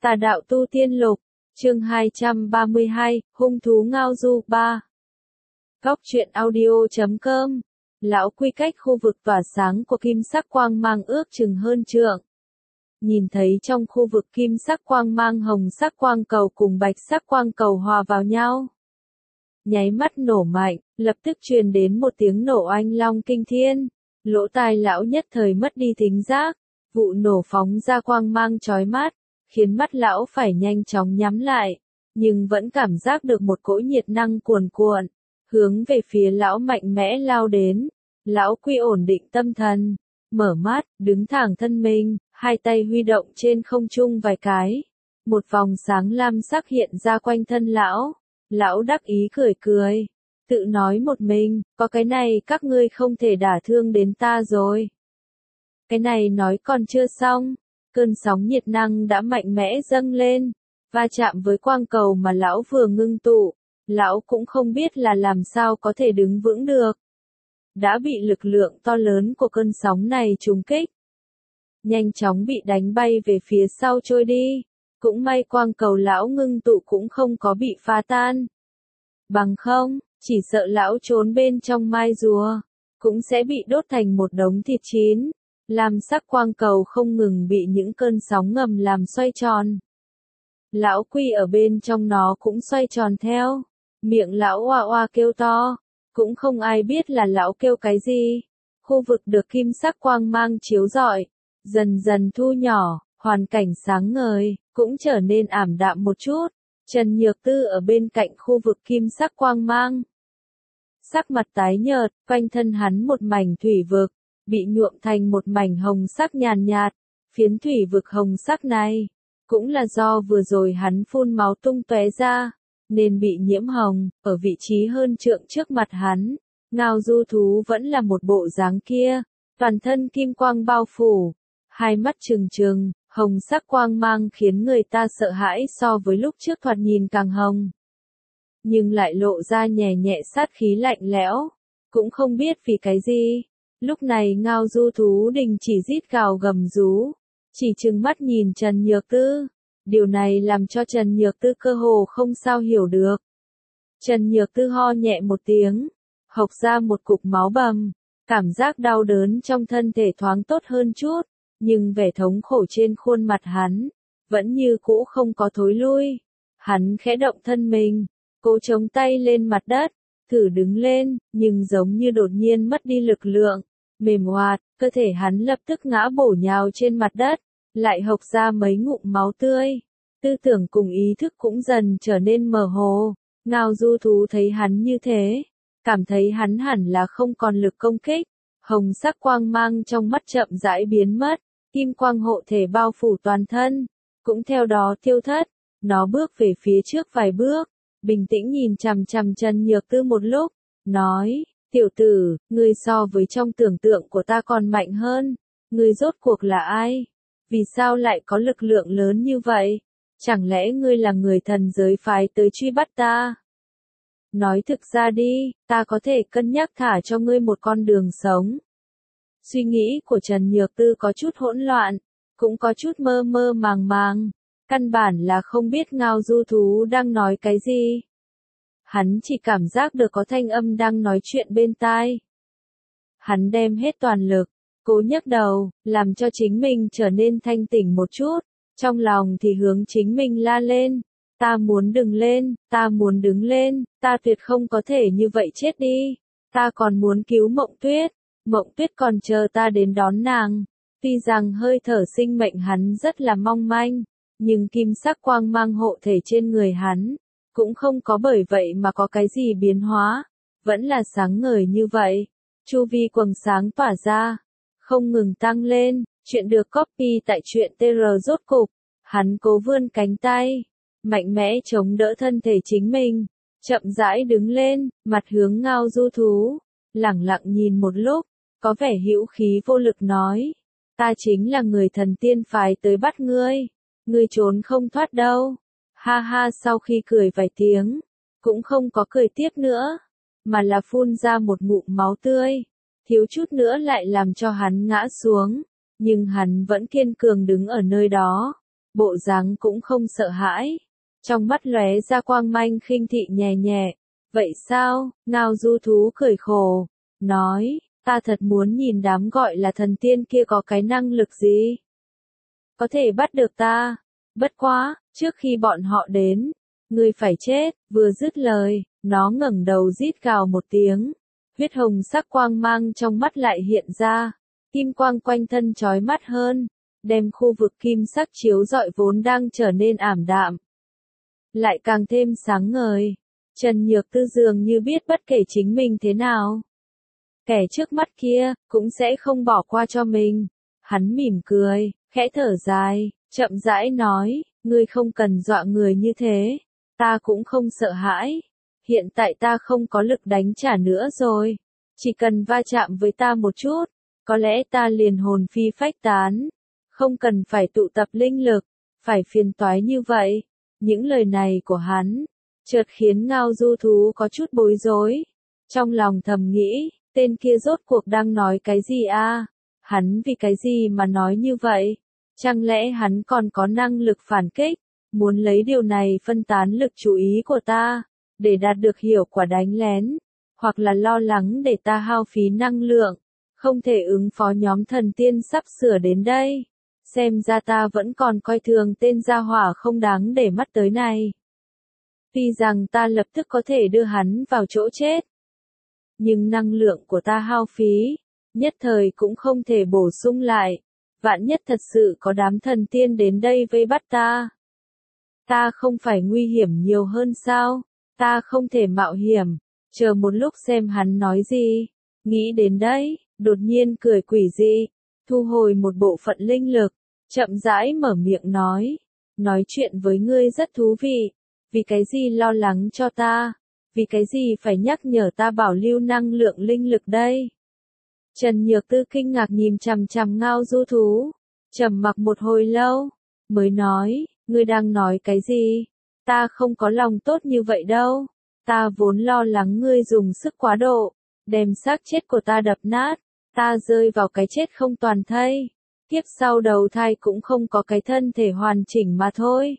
Tà đạo tu tiên lục, chương 232, hung thú ngao du 3. Góc truyện audio.com. Lão quy cách khu vực tỏa sáng của kim sắc quang mang ước chừng hơn trượng. Nhìn thấy trong khu vực kim sắc quang mang hồng sắc quang cầu cùng bạch sắc quang cầu hòa vào nhau. Nháy mắt nổ mạnh, lập tức truyền đến một tiếng nổ oanh long kinh thiên. Lỗ tai lão nhất thời mất đi thính giác. Vụ nổ phóng ra quang mang chói mắt, khiến mắt lão phải nhanh chóng nhắm lại, nhưng vẫn cảm giác được một cỗ nhiệt năng cuồn cuộn, hướng về phía lão mạnh mẽ lao đến. Lão quy ổn định tâm thần, mở mắt, đứng thẳng thân mình, hai tay huy động trên không trung vài cái. Một vòng sáng lam sắc hiện ra quanh thân lão. Lão đắc ý cười cười, tự nói một mình, có cái này các ngươi không thể đả thương đến ta rồi. Cái này nói còn chưa xong, cơn sóng nhiệt năng đã mạnh mẽ dâng lên, va chạm với quang cầu mà lão vừa ngưng tụ, lão cũng không biết là làm sao có thể đứng vững được. Đã bị lực lượng to lớn của cơn sóng này trúng kích. Nhanh chóng bị đánh bay về phía sau trôi đi, cũng may quang cầu lão ngưng tụ cũng không có bị phá tan. Bằng không, chỉ sợ lão trốn bên trong mai rùa, cũng sẽ bị đốt thành một đống thịt chín. Lam sắc quang cầu không ngừng bị những cơn sóng ngầm làm xoay tròn. Lão quy ở bên trong nó cũng xoay tròn theo. Miệng lão oa oa kêu to. Cũng không ai biết là lão kêu cái gì. Khu vực được kim sắc quang mang chiếu rọi. Dần dần thu nhỏ, hoàn cảnh sáng ngời, cũng trở nên ảm đạm một chút. Trần Nhược Tư ở bên cạnh khu vực kim sắc quang mang. Sắc mặt tái nhợt, quanh thân hắn một mảnh thủy vực. Bị nhuộm thành một mảnh hồng sắc nhàn nhạt, phiến thủy vực hồng sắc này, cũng là do vừa rồi hắn phun máu tung tóe ra, nên bị nhiễm hồng, ở vị trí hơn trượng trước mặt hắn, ngao du thú vẫn là một bộ dáng kia, toàn thân kim quang bao phủ, hai mắt trừng trừng, hồng sắc quang mang khiến người ta sợ hãi so với lúc trước thoạt nhìn càng hồng. Nhưng lại lộ ra nhẹ nhẹ sát khí lạnh lẽo, cũng không biết vì cái gì. Lúc này ngao du thú đình chỉ rít gào gầm rú, chỉ trừng mắt nhìn Trần Nhược Tư. Điều này làm cho Trần Nhược Tư cơ hồ không sao hiểu được. Trần Nhược Tư ho nhẹ một tiếng, hộc ra một cục máu bầm, cảm giác đau đớn trong thân thể thoáng tốt hơn chút, nhưng vẻ thống khổ trên khuôn mặt hắn, vẫn như cũ không có thối lui. Hắn khẽ động thân mình, cố chống tay lên mặt đất, thử đứng lên, nhưng giống như đột nhiên mất đi lực lượng. Mềm oạt, cơ thể hắn lập tức ngã bổ nhào trên mặt đất, lại hộc ra mấy ngụm máu tươi. Tư tưởng cùng ý thức cũng dần trở nên mơ hồ. Ngao du thú thấy hắn như thế, cảm thấy hắn hẳn là không còn lực công kích. Hồng sắc quang mang trong mắt chậm rãi biến mất, kim quang hộ thể bao phủ toàn thân, cũng theo đó tiêu thất. Nó bước về phía trước vài bước, bình tĩnh nhìn chằm chằm Trần Nhược Tư một lúc, nói: Tiểu tử, ngươi so với trong tưởng tượng của ta còn mạnh hơn. Ngươi rốt cuộc là ai? Vì sao lại có lực lượng lớn như vậy? Chẳng lẽ ngươi là người thần giới phái tới truy bắt ta? Nói thực ra đi, ta có thể cân nhắc thả cho ngươi một con đường sống. Suy nghĩ của Trần Nhược Tư có chút hỗn loạn, cũng có chút mơ mơ màng màng. Căn bản là không biết ngao du thú đang nói cái gì. Hắn chỉ cảm giác được có thanh âm đang nói chuyện bên tai. Hắn đem hết toàn lực, cố nhấc đầu, làm cho chính mình trở nên thanh tỉnh một chút. Trong lòng thì hướng chính mình la lên. Ta muốn đứng lên, ta muốn đứng lên, ta tuyệt không có thể như vậy chết đi. Ta còn muốn cứu Mộng Tuyết. Mộng Tuyết còn chờ ta đến đón nàng. Tuy rằng hơi thở sinh mệnh hắn rất là mong manh, nhưng kim sắc quang mang hộ thể trên người hắn cũng không có bởi vậy mà có cái gì biến hóa, vẫn là sáng ngời như vậy. Chu vi quầng sáng tỏa ra, không ngừng tăng lên. Chuyện được copy tại truyện TR rốt cục. Hắn cố vươn cánh tay, mạnh mẽ chống đỡ thân thể chính mình, chậm rãi đứng lên, mặt hướng ngao du thú, lẳng lặng nhìn một lúc, có vẻ hữu khí vô lực nói: Ta chính là người thần tiên phái tới bắt ngươi, ngươi trốn không thoát đâu. Ha ha, sau khi cười vài tiếng, cũng không có cười tiếp nữa, mà là phun ra một ngụm máu tươi, thiếu chút nữa lại làm cho hắn ngã xuống, nhưng hắn vẫn kiên cường đứng ở nơi đó, bộ dáng cũng không sợ hãi. Trong mắt lóe ra quang manh khinh thị nhẹ nhẹ. Vậy sao? Ngao Du Thú cười khổ, nói, ta thật muốn nhìn đám gọi là thần tiên kia có cái năng lực gì. Có thể bắt được ta. Bất quá, trước khi bọn họ đến, ngươi phải chết. Vừa dứt lời, nó ngẩng đầu rít gào một tiếng. Huyết hồng sắc quang mang trong mắt lại hiện ra. Kim quang quanh thân chói mắt hơn, đem khu vực kim sắc chiếu rọi vốn đang trở nên ảm đạm, lại càng thêm sáng ngời. Trần Nhược Tư dường như biết bất kể chính mình thế nào, kẻ trước mắt kia cũng sẽ không bỏ qua cho mình. Hắn mỉm cười, khẽ thở dài, chậm rãi nói, ngươi không cần dọa người như thế, ta cũng không sợ hãi. Hiện tại ta không có lực đánh trả nữa rồi, chỉ cần va chạm với ta một chút, có lẽ ta liền hồn phi phách tán, không cần phải tụ tập linh lực, phải phiền toái như vậy. Những lời này của hắn, chợt khiến Ngao Du Thú có chút bối rối. Trong lòng thầm nghĩ, tên kia rốt cuộc đang nói cái gì a? Hắn vì cái gì mà nói như vậy? Chẳng lẽ hắn còn có năng lực phản kích, muốn lấy điều này phân tán lực chú ý của ta, để đạt được hiệu quả đánh lén, hoặc là lo lắng để ta hao phí năng lượng, không thể ứng phó nhóm thần tiên sắp sửa đến đây. Xem ra ta vẫn còn coi thường tên gia hỏa không đáng để mắt tới này. Tuy rằng ta lập tức có thể đưa hắn vào chỗ chết, nhưng năng lượng của ta hao phí, nhất thời cũng không thể bổ sung lại. Vạn nhất thật sự có đám thần tiên đến đây vây bắt ta không phải nguy hiểm nhiều hơn sao? Ta không thể mạo hiểm, chờ một lúc xem hắn nói gì. Nghĩ đến đấy, đột nhiên cười quỷ dị, thu hồi một bộ phận linh lực, chậm rãi mở miệng nói chuyện với ngươi rất thú vị, vì cái gì lo lắng cho ta, vì cái gì phải nhắc nhở ta bảo lưu năng lượng linh lực đây. Trần Nhược Tư kinh ngạc nhìn chằm chằm Ngao Du Thú, trầm mặc một hồi lâu, mới nói, ngươi đang nói cái gì? Ta không có lòng tốt như vậy đâu, ta vốn lo lắng ngươi dùng sức quá độ, đem xác chết của ta đập nát, ta rơi vào cái chết không toàn thây, kiếp sau đầu thai cũng không có cái thân thể hoàn chỉnh mà thôi.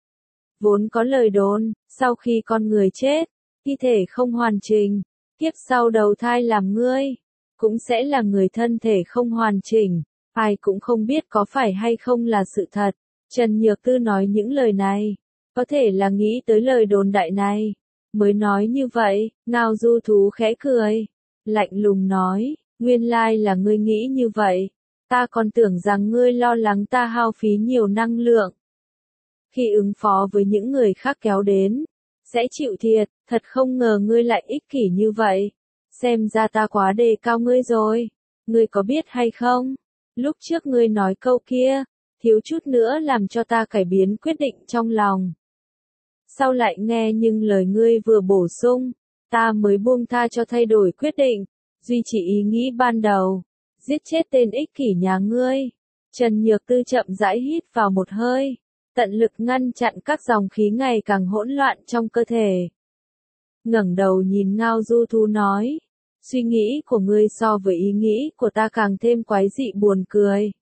Vốn có lời đồn, sau khi con người chết, thi thể không hoàn chỉnh, kiếp sau đầu thai làm ngươi, cũng sẽ là người thân thể không hoàn chỉnh, ai cũng không biết có phải hay không là sự thật. Trần Nhược Tư nói những lời này, có thể là nghĩ tới lời đồn đại này, mới nói như vậy. Ngao Du Thú khẽ cười, lạnh lùng nói, nguyên lai là ngươi nghĩ như vậy, ta còn tưởng rằng ngươi lo lắng ta hao phí nhiều năng lượng. Khi ứng phó với những người khác kéo đến, sẽ chịu thiệt, thật không ngờ ngươi lại ích kỷ như vậy. Xem ra ta quá đề cao ngươi rồi. Ngươi có biết hay không? Lúc trước ngươi nói câu kia, thiếu chút nữa làm cho ta cải biến quyết định trong lòng. Sau lại nghe nhưng lời ngươi vừa bổ sung, ta mới buông tha cho thay đổi quyết định, duy trì ý nghĩ ban đầu, giết chết tên ích kỷ nhà ngươi. Trần Nhược Tư chậm rãi hít vào một hơi, tận lực ngăn chặn các dòng khí ngày càng hỗn loạn trong cơ thể. Ngẩng đầu nhìn Ngao Du Thú nói, suy nghĩ của ngươi so với ý nghĩ của ta càng thêm quái dị buồn cười.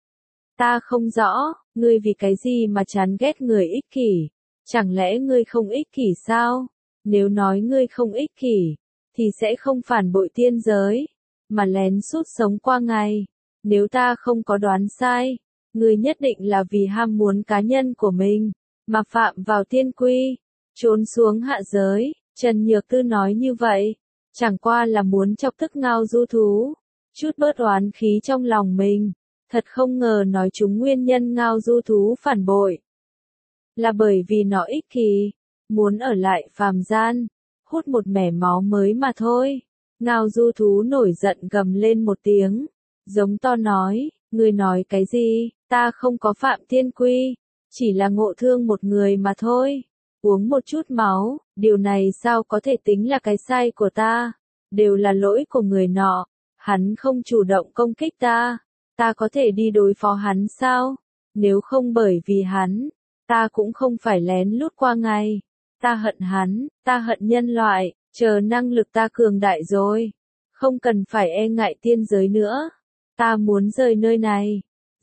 Ta không rõ, ngươi vì cái gì mà chán ghét người ích kỷ, chẳng lẽ ngươi không ích kỷ sao? Nếu nói ngươi không ích kỷ, thì sẽ không phản bội tiên giới, mà lén sút sống qua ngày. Nếu ta không có đoán sai, ngươi nhất định là vì ham muốn cá nhân của mình, mà phạm vào tiên quy, trốn xuống hạ giới. Trần Nhược Tư nói như vậy, chẳng qua là muốn chọc tức Ngao Du Thú, chút bớt oán khí trong lòng mình. Thật không ngờ nói chúng nguyên nhân Ngao Du Thú phản bội là bởi vì nó ích kỷ, muốn ở lại phàm gian, hút một mẻ máu mới mà thôi. Ngao Du Thú nổi giận gầm lên một tiếng, giống to nói, ngươi nói cái gì, ta không có phạm tiên quy, chỉ là ngộ thương một người mà thôi, uống một chút máu, điều này sao có thể tính là cái sai của ta, đều là lỗi của người nọ, hắn không chủ động công kích ta có thể đi đối phó hắn sao? Nếu không bởi vì hắn, ta cũng không phải lén lút qua ngày. Ta hận hắn, ta hận nhân loại, chờ năng lực ta cường đại rồi, không cần phải e ngại tiên giới nữa. Ta muốn rời nơi này,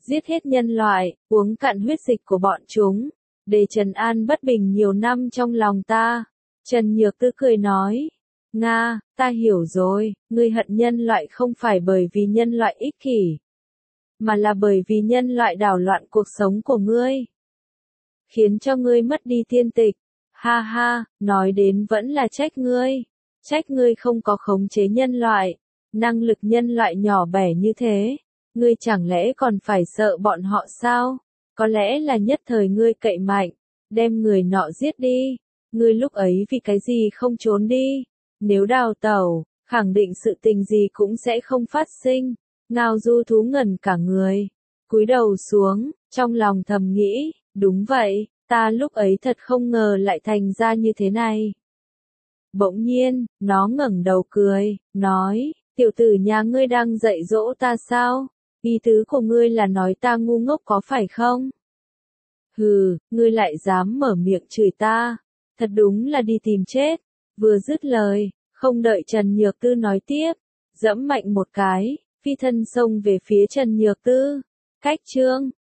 giết hết nhân loại, uống cạn huyết dịch của bọn chúng, để trấn an bất bình nhiều năm trong lòng ta. Trần Nhược Tư cười nói, Nga, ta hiểu rồi, ngươi hận nhân loại không phải bởi vì nhân loại ích kỷ, mà là bởi vì nhân loại đảo loạn cuộc sống của ngươi, khiến cho ngươi mất đi tiên tịch. Ha ha, nói đến vẫn là trách ngươi không có khống chế nhân loại, năng lực nhân loại nhỏ bé như thế, ngươi chẳng lẽ còn phải sợ bọn họ sao? Có lẽ là nhất thời ngươi cậy mạnh, đem người nọ giết đi, ngươi lúc ấy vì cái gì không trốn đi, nếu đào tẩu, khẳng định sự tình gì cũng sẽ không phát sinh. Ngao Du Thú ngẩn cả người, cúi đầu xuống, trong lòng thầm nghĩ, đúng vậy, ta lúc ấy thật không ngờ lại thành ra như thế này. Bỗng nhiên, nó ngẩng đầu cười, nói, tiểu tử nhà ngươi đang dạy dỗ ta sao? Ý tứ của ngươi là nói ta ngu ngốc có phải không? Hừ, ngươi lại dám mở miệng chửi ta, thật đúng là đi tìm chết. Vừa dứt lời, không đợi Trần Nhược Tư nói tiếp, giẫm mạnh một cái, phi thân xông về phía Trần Nhược Tư. Cách chương